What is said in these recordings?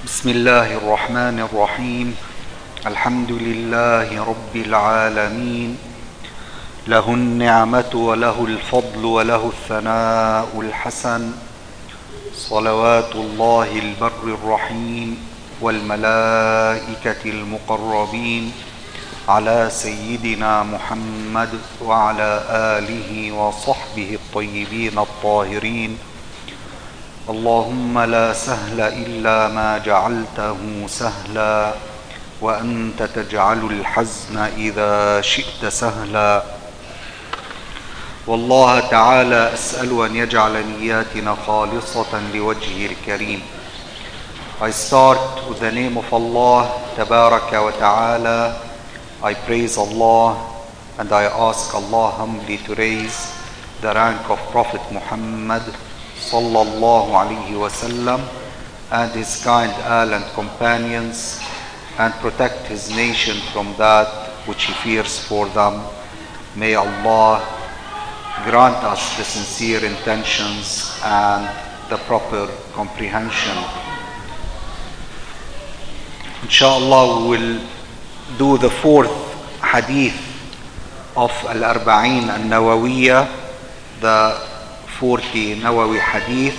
بسم الله الرحمن الرحيم. الحمد لله رب العالمين، له النعمة وله الفضل وله الثناء الحسن، صلوات الله البر الرحيم والملائكة المقربين على سيدنا محمد وعلى آله وصحبه الطيبين الطاهرين. اللهم لا سهل إلا ما جعلته سهلا، وأنت تجعل الحزن إذا شئت سهلا. والله تعالى أسأل أن يجعل نياتنا خالصة لوجهه الكريم. I start with the name of Allah Tabaraka wa Ta'ala. I praise Allah and I ask Allah humbly to raise the rank of Prophet Muhammad sallallahu alayhi wasallam and his kind al and companions, and protect his nation from that which he fears for them. May Allah grant us the sincere intentions and the proper comprehension. Inshallah, we will do the fourth hadith of Al-Arba'in Al-Nawawiyya, the 40 Nawawi hadith.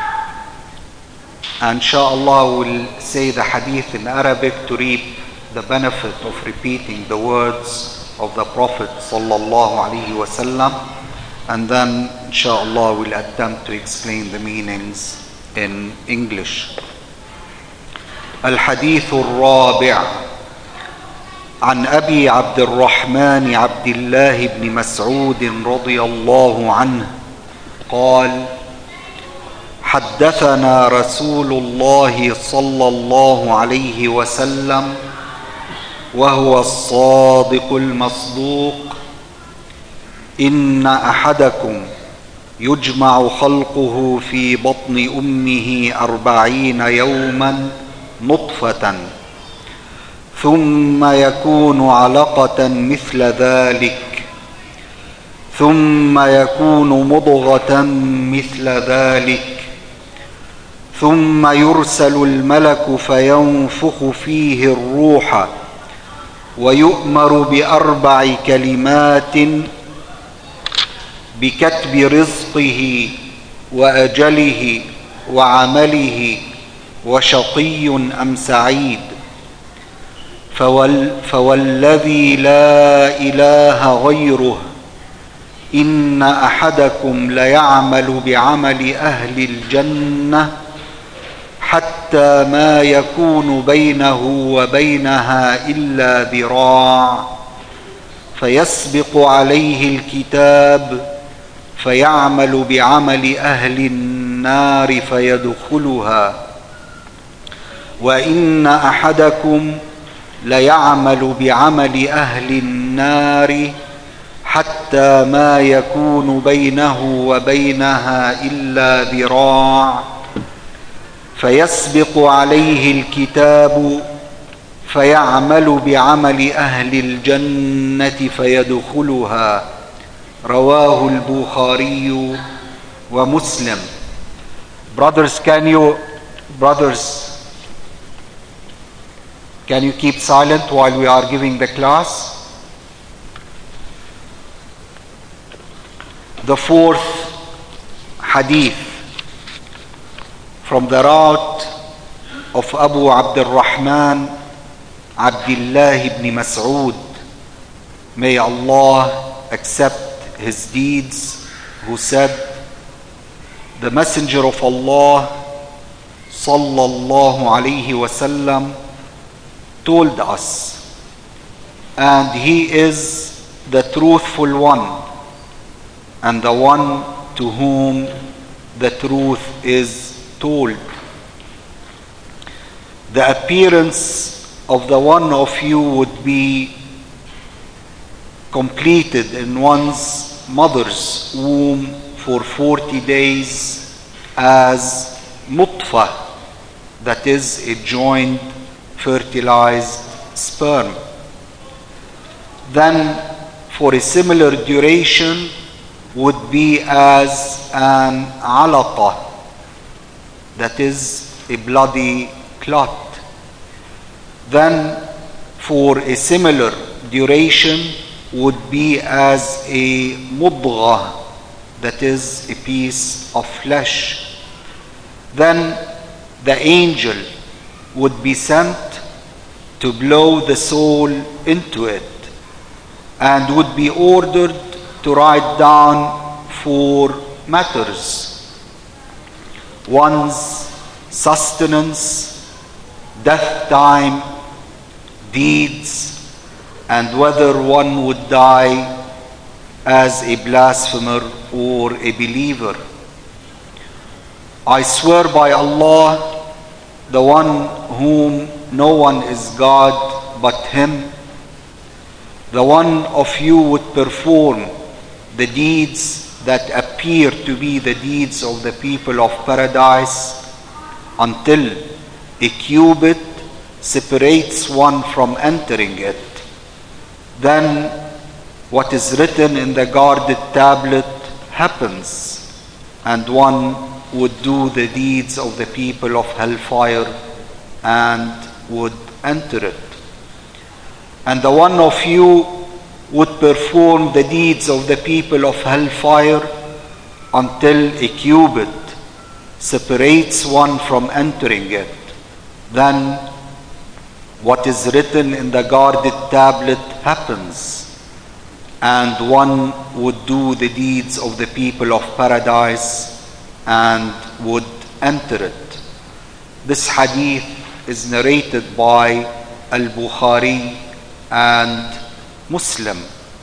And inshallah we'll say the hadith in Arabic to reap the benefit of repeating the words of the Prophet sallallahu alaihi wasallam, and then inshallah we'll attempt to explain the meanings in English. الحديث الرابع عن أبي عبد الرحمن عبد الله بن مسعود رضي الله عنه قال: حدثنا رسول الله صلى الله عليه وسلم وهو الصادق المصدوق: إن أحدكم يجمع خلقه في بطن أمه 40 يوما نطفة، ثم يكون علقة مثل ذلك، ثم يكون مضغة مثل ذلك، ثم يرسل الملك فينفخ فيه الروح، ويؤمر ب4 كلمات: بكتب رزقه وأجله وعمله وشقي أم سعيد. فوالذي لا إله غيره إن أحدكم ليعمل بعمل أهل الجنة حتى ما يكون بينه وبينها إلا ذراع، فيسبق عليه الكتاب فيعمل بعمل أهل النار فيدخلها، وإن أحدكم ليعمل بعمل أهل النار حتى ما يكون بينه وبينها إلا ذراع، فيسبق عليه الكتاب فيعمل بعمل أهل الجنة فيدخلها. رواه البخاري ومسلم. Brothers, can you keep silent while we are giving the class? The fourth hadith from the route of Abu Abd al-Rahman Abdullah ibn Mas'ud, may Allah accept his deeds, who said: the Messenger of Allah sallallahu alayhi wasallam told us, and he is the truthful one and the one to whom the truth is told. The appearance of the one of you would be completed in one's mother's womb for 40 days as nutfah, that is a joined fertilized sperm. Then for a similar duration would be as an alaqa, that is a bloody clot. Then for a similar duration would be as a mudghah, that is a piece of flesh. Then the angel would be sent to blow the soul into it, and would be ordered to write down 4 matters: one's sustenance, death time, deeds, and whether one would die as a blasphemer or a believer. I swear by Allah, the one whom no one is God but Him, the one of you would perform the deeds that appear to be the deeds of the people of paradise until a cubit separates one from entering it. Then what is written in the guarded tablet happens, and one would do the deeds of the people of hellfire and would enter it. And the one of you would perform the deeds of the people of hellfire until a cubit separates one from entering it. Then what is written in the guarded tablet happens, and one would do the deeds of the people of paradise and would enter it. This hadith is narrated by Al-Bukhari and Muslim.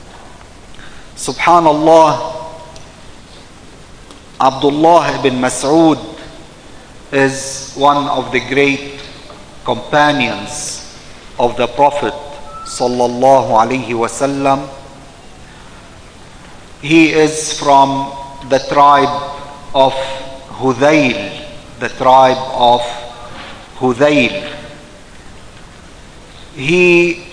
Subhanallah, Abdullah ibn Mas'ud is one of the great companions of the Prophet sallallahu alaihi wasallam. He is from the tribe of Hudayl, the tribe of Hudayl. He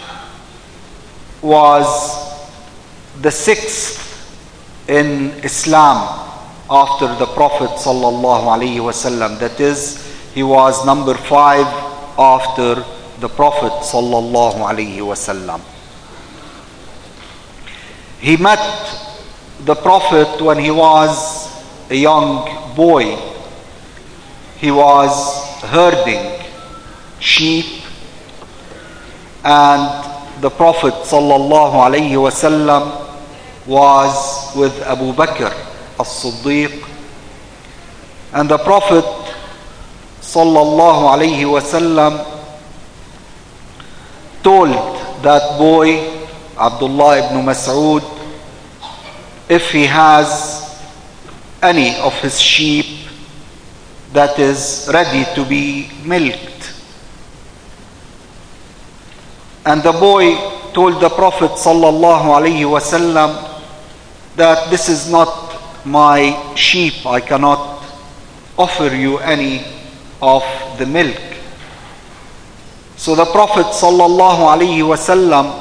was the 6th in Islam after the Prophet sallallahu alaihi wasallam. That is, he was number 5 after the Prophet sallallahu alaihi wasallam. He met the Prophet when he was a young boy. He was herding sheep, and the Prophet sallallahu alaihi wasallam was with Abu Bakr as-Siddiq, and the Prophet sallallahu alaihi wasallam told that boy, Abdullah ibn Mas'ud, if he has any of his sheep that is ready to be milked. And the boy told the Prophet sallallahu alaihi wasallam that this is not my sheep, I cannot offer you any of the milk. So the Prophet sallallahu alaihi wasallam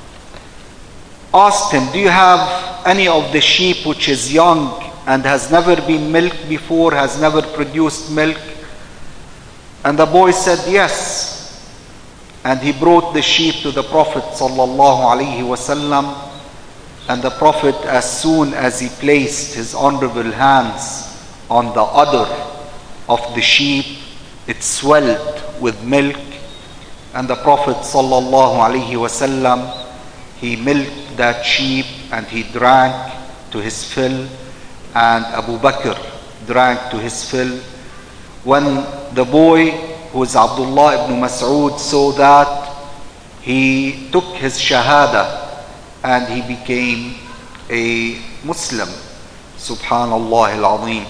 asked him, do you have any of the sheep which is young and has never been milked before, has never produced milk? And the boy said yes. And he brought the sheep to the Prophet sallallahu alaihi wasallam, and the Prophet, as soon as he placed his honorable hands on the udder of the sheep, it swelled with milk, and the Prophet sallallahu alaihi wasallam, he milked that sheep and he drank to his fill, and Abu Bakr drank to his fill. When the boy, who was Abdullah ibn Mas'ud, saw that, he took his shahada and he became a Muslim. Subhanallah al-Azim.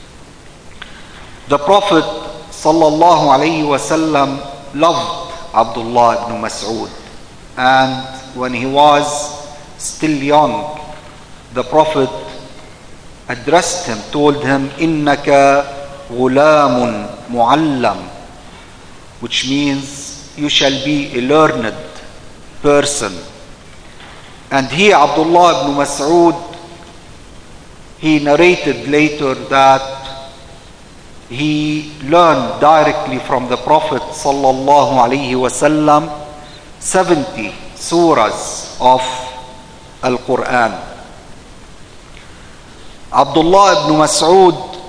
The Prophet sallallahu alaihi wasallam loved Abdullah ibn Mas'ud, and when he was still young, the Prophet addressed him, told him, innaka ghulamun muallam, which means you shall be a learned person. And he, Abdullah ibn Mas'ud, he narrated later that he learned directly from the Prophet sallallahu alaihi wasallam 70 surahs of Al-Quran. Abdullah ibn Mas'ud,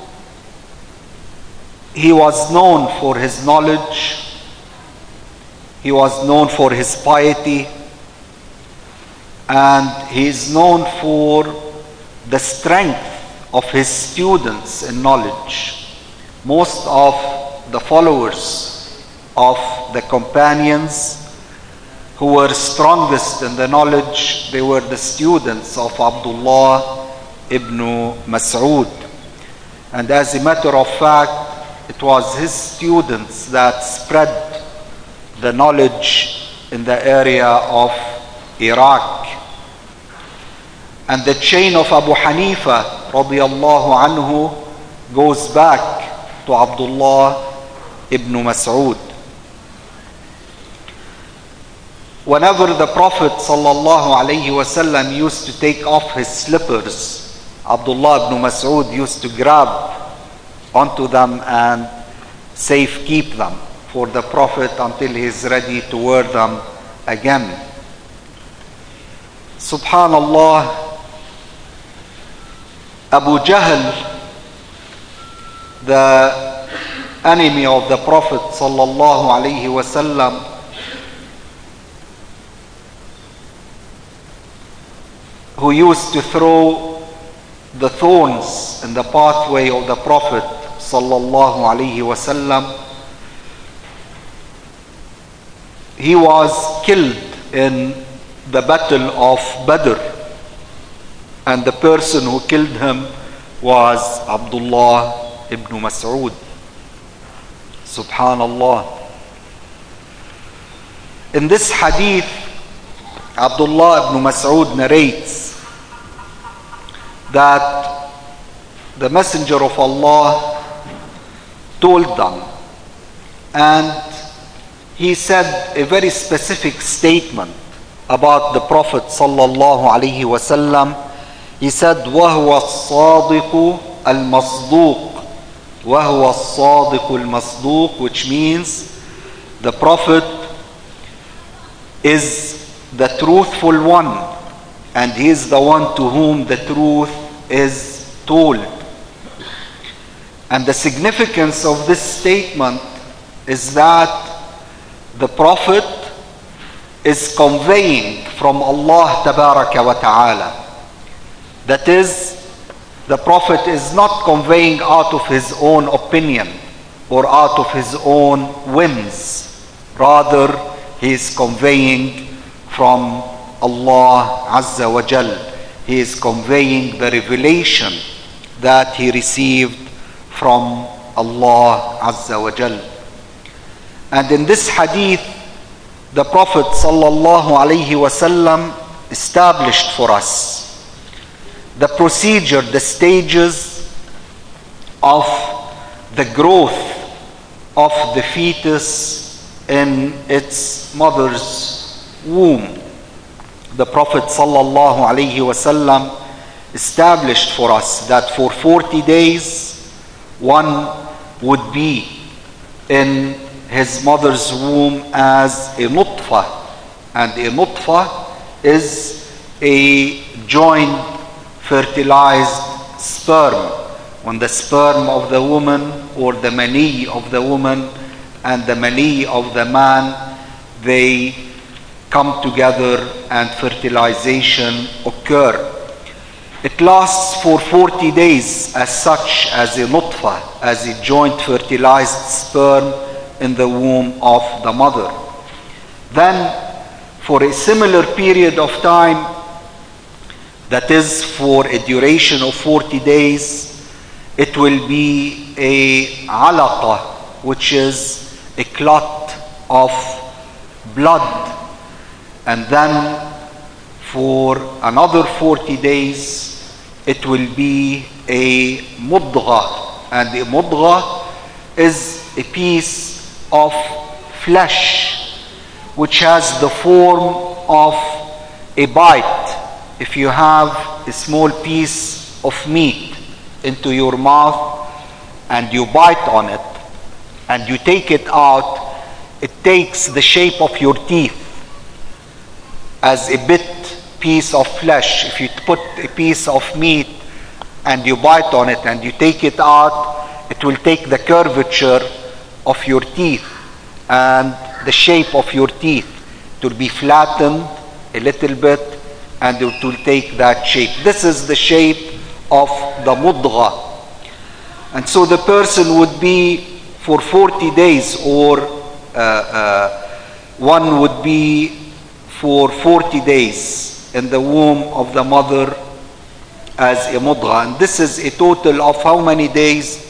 he was known for his knowledge, he was known for his piety, and he is known for the strength of his students in knowledge. Most of the followers of the companions who were strongest in the knowledge, they were the students of Abdullah ibn Mas'ud. And as a matter of fact, it was his students that spread the knowledge in the area of Iraq. And the chain of Abu Hanifa radiyallahu anhu goes back to Abdullah ibn Mas'ud. Whenever the Prophet sallallahu alaihi wasallam used to take off his slippers, Abdullah ibn Mas'ud used to grab onto them and safe keep them for the Prophet until he is ready to wear them again. Subhanallah, Abu Jahl, the enemy of the Prophet sallallahu alaihi wasallam, who used to throw the thorns in the pathway of the Prophet sallallahu alaihi wasallam, he was killed in the battle of Badr, and the person who killed him was Abdullah ibn Mas'ud. Subhanallah. In this hadith, Abdullah ibn Mas'ud narrates that the Messenger of Allah told them, and he said a very specific statement about the Prophet sallallahu alaihi wasallam. He said, وَهُوَ الصَّادِقُ الْمَصْدُوقُ وَهُوَ الصَّادِقُ الْمَصْدُوقُ, which means the Prophet is the truthful one, and he is the one to whom the truth is told. And the significance of this statement is that the Prophet is conveying from Allah tabaraka wa ta'ala. That is, the Prophet is not conveying out of his own opinion or out of his own whims. Rather, he is conveying from Allah Azza wa Jal. He is conveying the revelation that he received from Allah Azza wa Jal. And in this hadith, the Prophet sallallahu alaihi wasallam established for us the procedure, the stages of the growth of the fetus in its mother's womb. The Prophet sallallahu alaihi wasallam established for us that for 40 days one would be in his mother's womb as a nutfa, and a nutfa is a joined fertilized sperm. When the sperm of the woman or the mani of the woman and the mani of the man, they come together and fertilization occur. It lasts for 40 days as such, as a nutfa, as a joint fertilized sperm in the womb of the mother. Then for a similar period of time, that is for a duration of 40 days, it will be a alaqa, which is a clot of blood. And then for another 40 days, it will be a mudgha. And a mudgha is a piece of flesh which has the form of a bite. If you have a small piece of meat into your mouth, and you bite on it and you take it out, it takes the shape of your teeth as a piece of flesh. If you put a piece of meat and you bite on it and you take it out, it will take the curvature of your teeth and the shape of your teeth. It will be flattened a little bit and it will take that shape. This is the shape of the mudgha. And so the person would be for 40 days, or one would be for 40 days in the womb of the mother as a mudgha. And this is a total of how many days?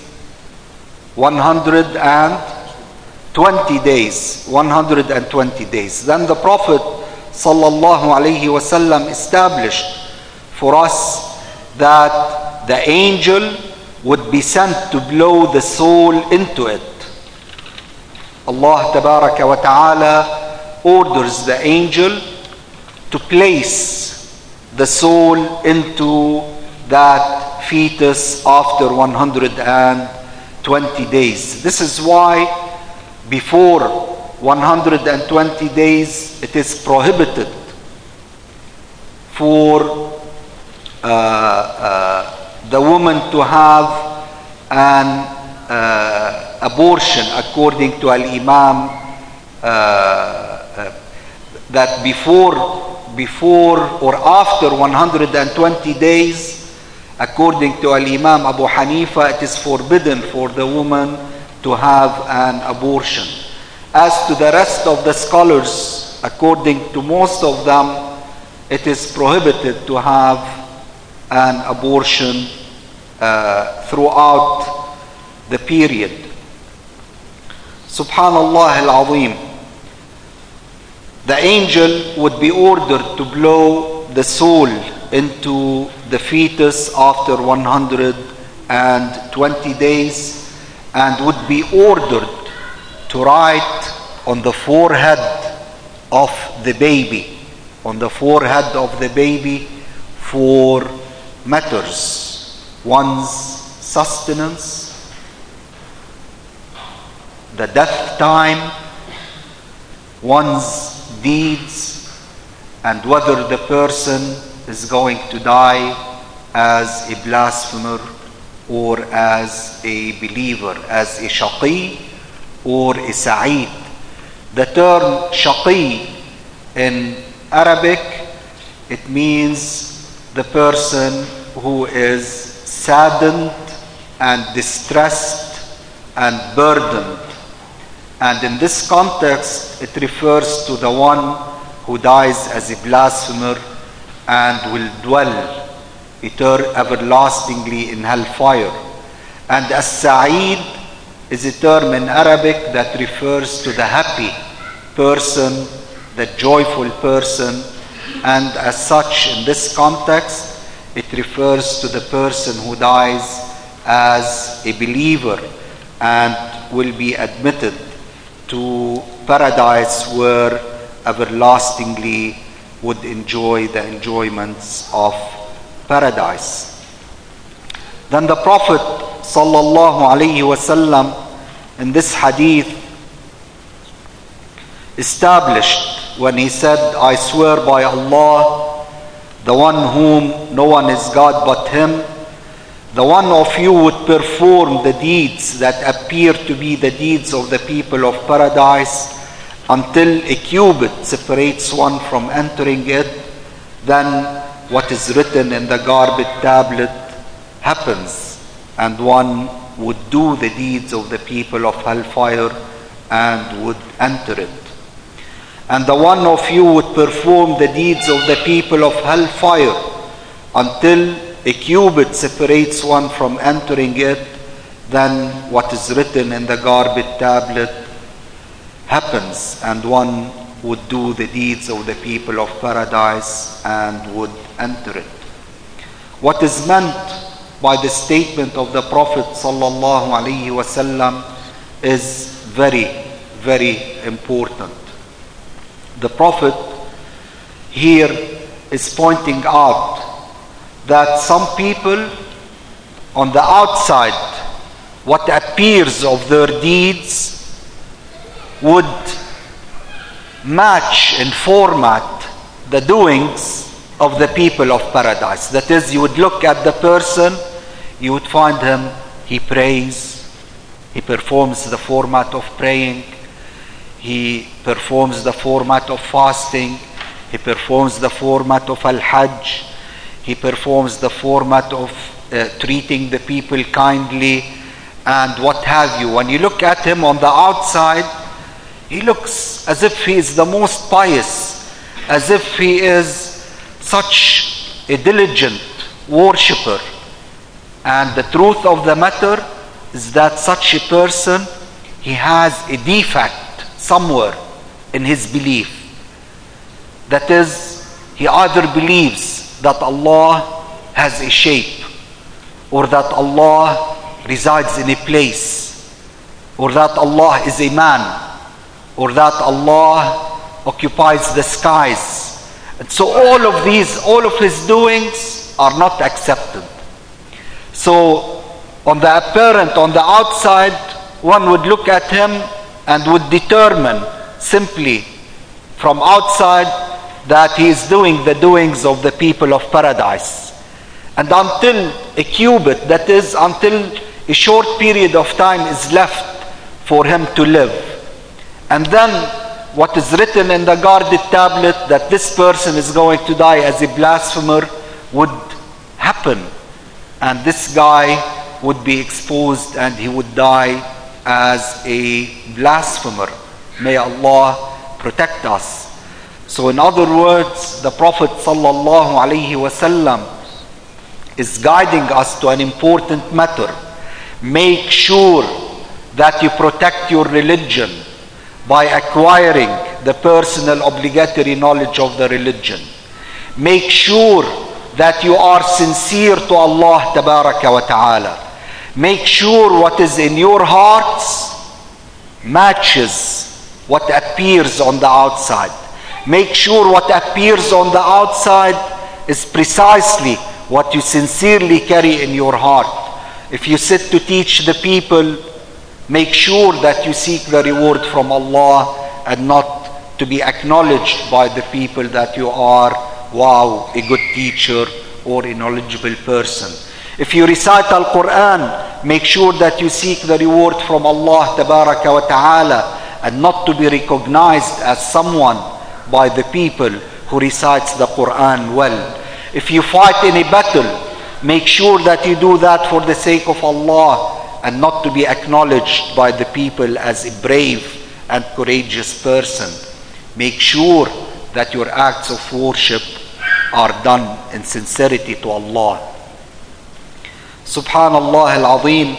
120 days. 120 days. Then the Prophet sallallahu alaihi wasallam established for us that the angel would be sent to blow the soul into it. Allah tabaraka wa ta'ala orders the angel to place the soul into that fetus after 120 days. This is why before 120 days it is prohibited for the woman to have an abortion, according to Al-Imam, that before or after 120 days, according to Al-Imam Abu Hanifa, it is forbidden for the woman to have an abortion. As to the rest of the scholars, according to most of them, it is prohibited to have an abortion throughout the period. Subhanallah al-Azim. The angel would be ordered to blow the soul into the fetus after 120 days and would be ordered to write on the forehead of the baby, four matters: one's sustenance, the death time, one's deeds, and whether the person is going to die as a blasphemer or as a believer, as a shaqi or a sa'id. The term shaqi in Arabic, it means the person who is saddened and distressed and burdened. And in this context, it refers to the one who dies as a blasphemer and will dwell everlastingly in hellfire. And as-sa'id is a term in Arabic that refers to the happy person, the joyful person, and as such, in this context, it refers to the person who dies as a believer and will be admitted to paradise, where everlastingly would enjoy the enjoyments of paradise. Then the Prophet sallallahu alaihi wasallam in this hadith established when he said, "I swear by Allah, the one whom no one is God but him, the one of you would perform the deeds that appear to be the deeds of the people of paradise until a cubit separates one from entering it, then what is written in the garbage tablet happens, and one would do the deeds of the people of hellfire and would enter it. And the one of you would perform the deeds of the people of hellfire until a cubit separates one from entering it, then what is written in the garbage tablet happens, and one would do the deeds of the people of paradise and would enter it." What is meant by the statement of the Prophet sallallahu alaihi wasallam is very, very important. The Prophet here is pointing out that some people on the outside what appears of their deeds would match and format the doings of the people of paradise. That is, you would look at the person, you would find him, he prays, he performs the format of praying, he performs the format of fasting, he performs the format of al-hajj, he performs the format of treating the people kindly and what have you. When you look at him on the outside, he looks as if he is the most pious, as if he is such a diligent worshipper. And the truth of the matter is that such a person, he has a defect somewhere in his belief. That is, he either believes that Allah has a shape, or that Allah resides in a place, or that Allah is a man, or that Allah occupies the skies. And so all of his doings are not accepted. So on the apparent, on the outside, one would look at him and would determine simply from outside that he is doing the doings of the people of paradise. And until a cubit, that is, until a short period of time is left for him to live. And then what is written in the guarded tablet, that this person is going to die as a blasphemer, would happen. And this guy would be exposed and he would die as a blasphemer. May Allah protect us. So in other words, the Prophet sallallahu alaihi wasallam is guiding us to an important matter. Make sure that you protect your religion by acquiring the personal obligatory knowledge of the religion. Make sure that you are sincere to Allah tabaraka wa ta'ala. Make sure what is in your hearts matches what appears on the outside. Make sure what appears on the outside is precisely what you sincerely carry in your heart. If you sit to teach the people, make sure that you seek the reward from Allah and not to be acknowledged by the people that you are, wow, a good teacher or a knowledgeable person. If you recite Al-Quran, make sure that you seek the reward from Allah tabaraka wa ta'ala and not to be recognized as someone by the people who recites the Quran well. If you fight in a battle, make sure that you do that for the sake of Allah and not to be acknowledged by the people as a brave and courageous person. Make sure that your acts of worship are done in sincerity to Allah. Subhanallah al-Azim,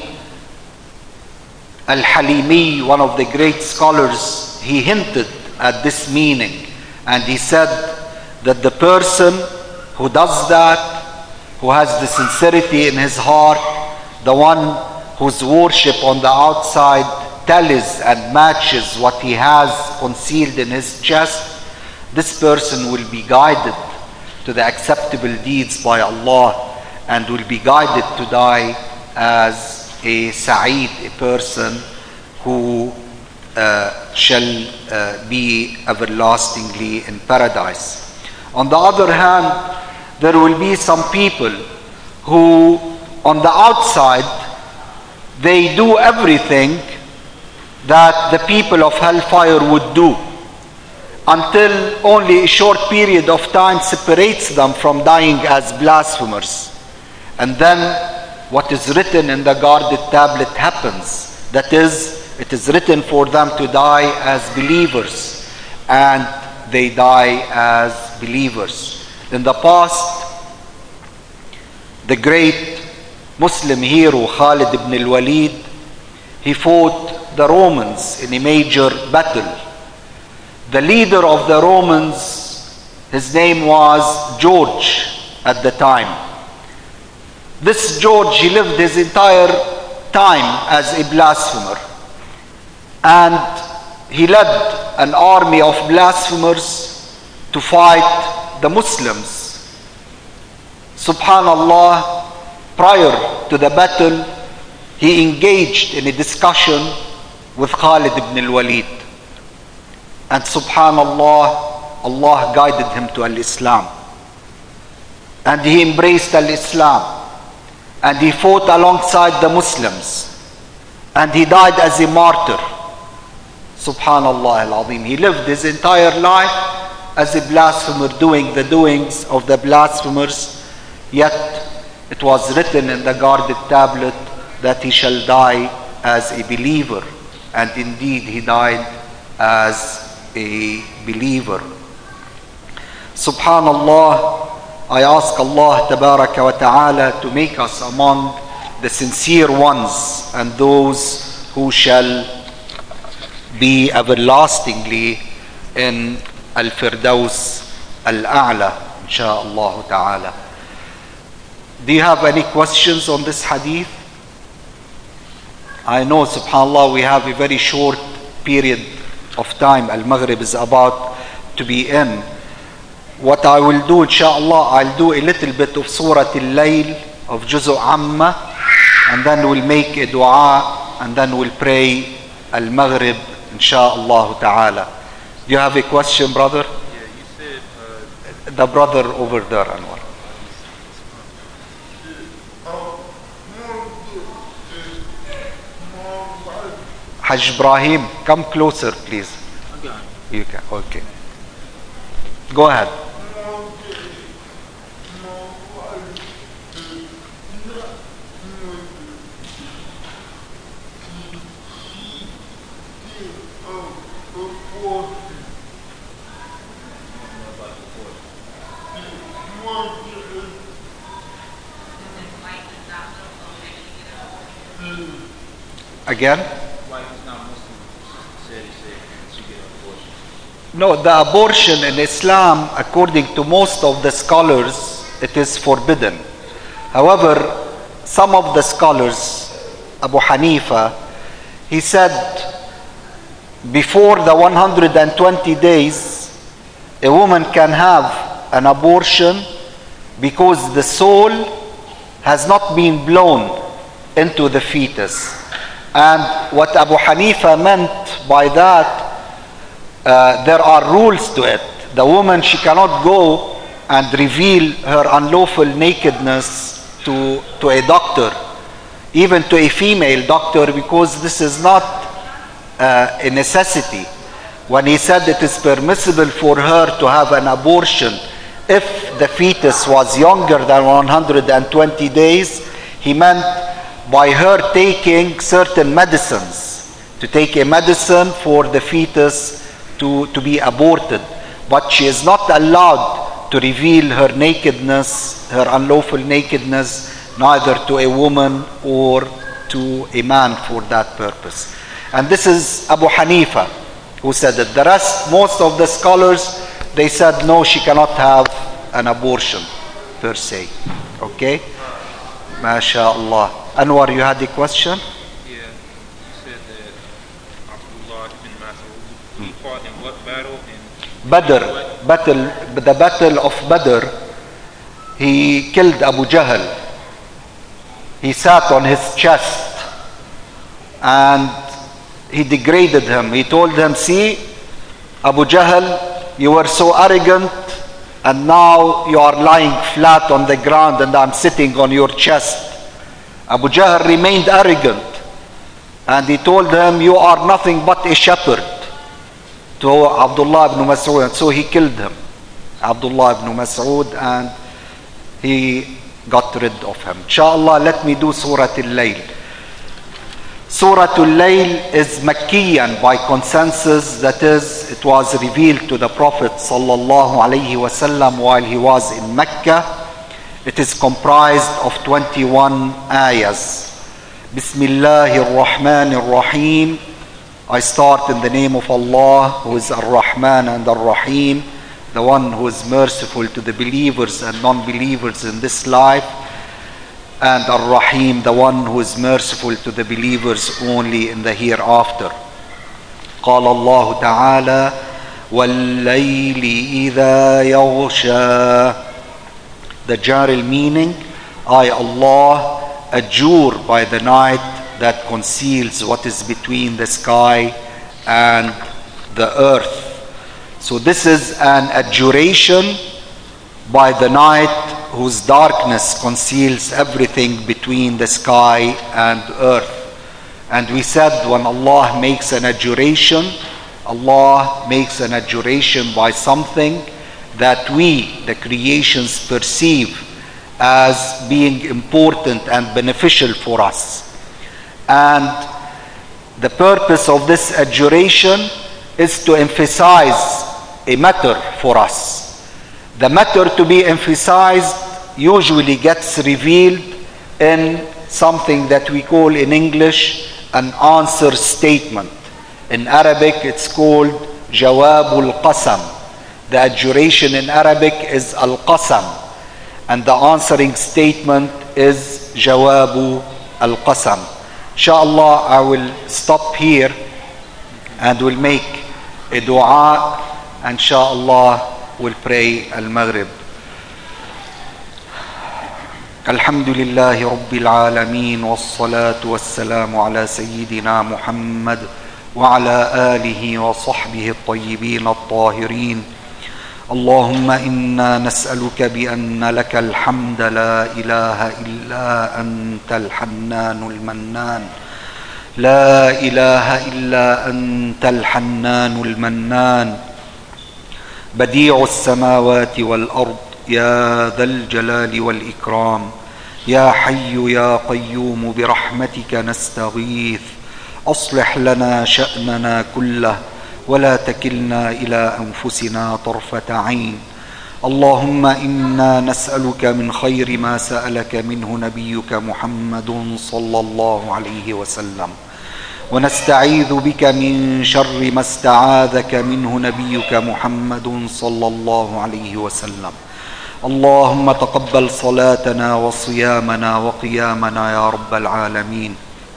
Al-Halimi, one of the great scholars, he hinted at this meaning, and he said that the person who does that, who has the sincerity in his heart, the one whose worship on the outside tallies and matches what he has concealed in his chest, this person will be guided to the acceptable deeds by Allah and will be guided to die as a Sa'id, a person who shall be everlastingly in paradise. On the other hand, there will be some people who on the outside they do everything that the people of hellfire would do, until only a short period of time separates them from dying as blasphemers. And then what is written in the guarded tablet happens. That is, it is written for them to die as believers, and they die as believers. In the past, the great Muslim hero Khalid ibn al-Walid, he fought the Romans in a major battle. The leader of the Romans, his name was George at the time. This George, he lived his entire time as a blasphemer, and he led an army of blasphemers to fight the Muslims. Subhanallah, prior to the battle, he engaged in a discussion with Khalid ibn al-Walid. And subhanallah, Allah guided him to al-Islam. And he embraced al-Islam. And he fought alongside the Muslims. And he died as a martyr. Subhanallah al-Azim. He lived his entire life as a blasphemer, doing the doings of the blasphemers. Yet it was written in the guarded tablet that he shall die as a believer. And indeed he died as a believer. Subhanallah, I ask Allah Tabaraka wa Ta'ala to make us among the sincere ones and those who shall be everlastingly in Al-Firdaus Al-A'la, insha'Allah Ta'ala. Do you have any questions on this hadith? I know, subhanAllah, we have a very short period of time. Al-Maghrib is about to be in. What I will do, insha'Allah, I'll do a little bit of Surah Al-Layl of Juzu Amma, and then we'll make a dua, and then we'll pray Al-Maghrib, insha'Allah Ta'ala. Do you have a question, brother? Yeah, you said... the brother over there, Anwar. Hajj Ibrahim, come closer, please. You can, okay. Go ahead. Again? No, the abortion in Islam, according to most of the scholars, it is forbidden. However, some of the scholars, Abu Hanifa, he said before the 120 days, a woman can have an abortion because the soul has not been blown into the fetus. And what Abu Hanifa meant by that, there are rules to it. The woman, she cannot go and reveal her unlawful nakedness to a doctor, even to a female doctor, because this is not a necessity. When he said it is permissible for her to have an abortion if the fetus was younger than 120 days, he meant by her taking certain medicines, to take a medicine for the fetus to be aborted. But she is not allowed to reveal her nakedness, her unlawful nakedness, neither to a woman or to a man for that purpose. And this is Abu Hanifa who said that. The rest, most of the scholars, they said no, she cannot have an abortion per se. Okay? MashaAllah. Anwar, you had a question? Yeah, you said that Abdullah ibn Mas'ud, he fought in what battle? The battle of Badr. He killed Abu Jahl. He sat on his chest and he degraded him. He told him, see, Abu Jahl, you were so arrogant and now you are lying flat on the ground and I'm sitting on your chest. Abu Jahl remained arrogant and he told him, you are nothing but a shepherd, to Abdullah ibn Mas'ud. And so he killed him, Abdullah ibn Mas'ud, and he got rid of him. Inshallah, let me do Surah Al-Layl. Surah Al-Layl is Makkiyan by consensus, that is, it was revealed to the Prophet sallallahu alaihi wasallam while he was in Mecca. It is comprised of 21 ayahs. Bismillahir Rahmanir Rahim. I start in the name of Allah, who is Ar-Rahman and Ar-Rahim, the one who is merciful to the believers and non-believers in this life, and Ar-Rahim, the one who is merciful to the believers only in the hereafter. قال الله تعالى وَاللَّيْلِ إِذَا يَغْشَى. The general meaning, I Allah adjure by the night that conceals what is between the sky and the earth. So this is an adjuration by the night whose darkness conceals everything between the sky and earth. And we said when Allah makes an adjuration, Allah makes an adjuration by something that we, the creations, perceive as being important and beneficial for us. And the purpose of this adjuration is to emphasize a matter for us. The matter to be emphasized usually gets revealed in something that we call in English an answer statement. In Arabic it's called Jawabul Qasam. The adjuration in Arabic is Al-Qasam, and the answering statement is Jawabu Al-Qasam. Inshallah, I will stop here and will make a dua. Inshallah, we'll pray Al-Maghrib. الحمد لله رب العالمين والصلاة والسلام على سيدنا محمد وعلى آله وصحبه الطيبين الطاهرين. اللهم إنا نسألك بأن لك الحمد لا إله إلا أنت الحنان المنان. لا إله إلا أنت الحنان المنان بديع السماوات والأرض يا ذا الجلال والإكرام. يا حي يا قيوم برحمتك نستغيث. أصلح لنا شأننا كله ولا تكلنا إلى أنفسنا طرفة عين. اللهم إنا نسألك من خير ما سألك منه نبيك محمد صلى الله عليه وسلم، ونستعيذ بك من شر ما استعاذك منه نبيك محمد صلى الله عليه وسلم. اللهم تقبل صلاتنا وصيامنا وقيامنا يا رب العالمين.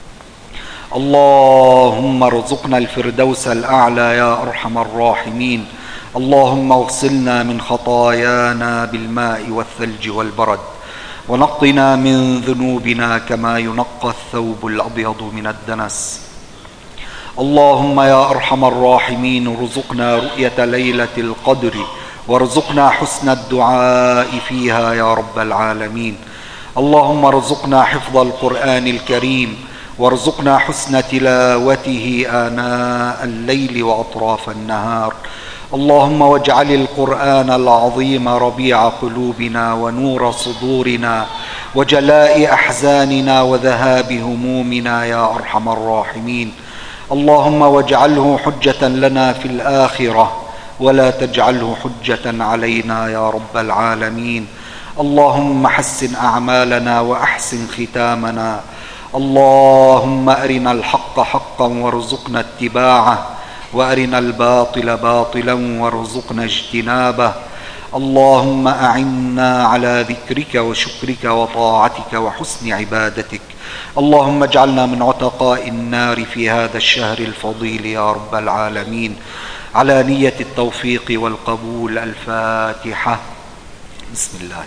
اللهم ارزقنا الفردوس الأعلى يا أرحم الراحمين. اللهم اغسلنا من خطايانا بالماء والثلج والبرد، ونقنا من ذنوبنا كما ينقى الثوب الأبيض من الدنس. اللهم يا أرحم الراحمين ارزقنا رؤية ليلة القدر، وارزقنا حسن الدعاء فيها يا رب العالمين. اللهم ارزقنا حفظ القرآن الكريم، وارزقنا حسن تلاوته آناء الليل وأطراف النهار. اللهم واجعل القرآن العظيم ربيع قلوبنا ونور صدورنا وجلاء أحزاننا وذهاب همومنا يا أرحم الراحمين. اللهم واجعله حجة لنا في الآخرة ولا تجعله حجة علينا يا رب العالمين. اللهم حسن أعمالنا وأحسن ختامنا. اللهم أرنا الحق حقا وارزقنا اتباعه، وأرنا الباطل باطلا وارزقنا اجتنابه. اللهم أعنا على ذكرك وشكرك وطاعتك وحسن عبادتك. اللهم اجعلنا من عتقاء النار في هذا الشهر الفضيل يا رب العالمين. على نية التوفيق والقبول. الفاتحة. بسم الله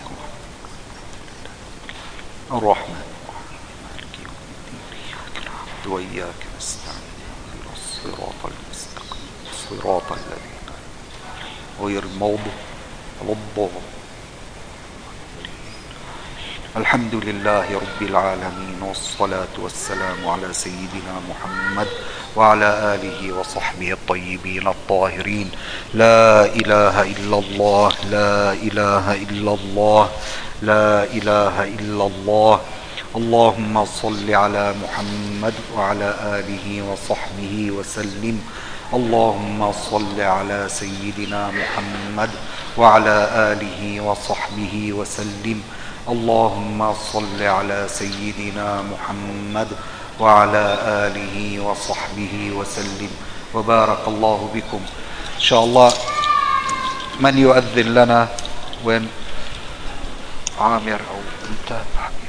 الرحمن الرحيم. وإياك نستعين. الصراط المستقيم صراط الذين غير المغضوب عليهم. الحمد لله رب العالمين، والصلاة والسلام على سيدنا محمد وعلى آله وصحبه الطيبين الطاهرين. لا إله إلا الله. لا إله إلا الله. لا إله إلا الله. اللهم صل على محمد وعلى آله وصحبه وسلم. اللهم صل على سيدنا محمد وعلى آله وصحبه وسلم. اللهم صل على سيدنا محمد وعلى آله وصحبه وسلم. وبارك الله بكم. إن شاء الله من يؤذن لنا؟ وين عامر أو أنت؟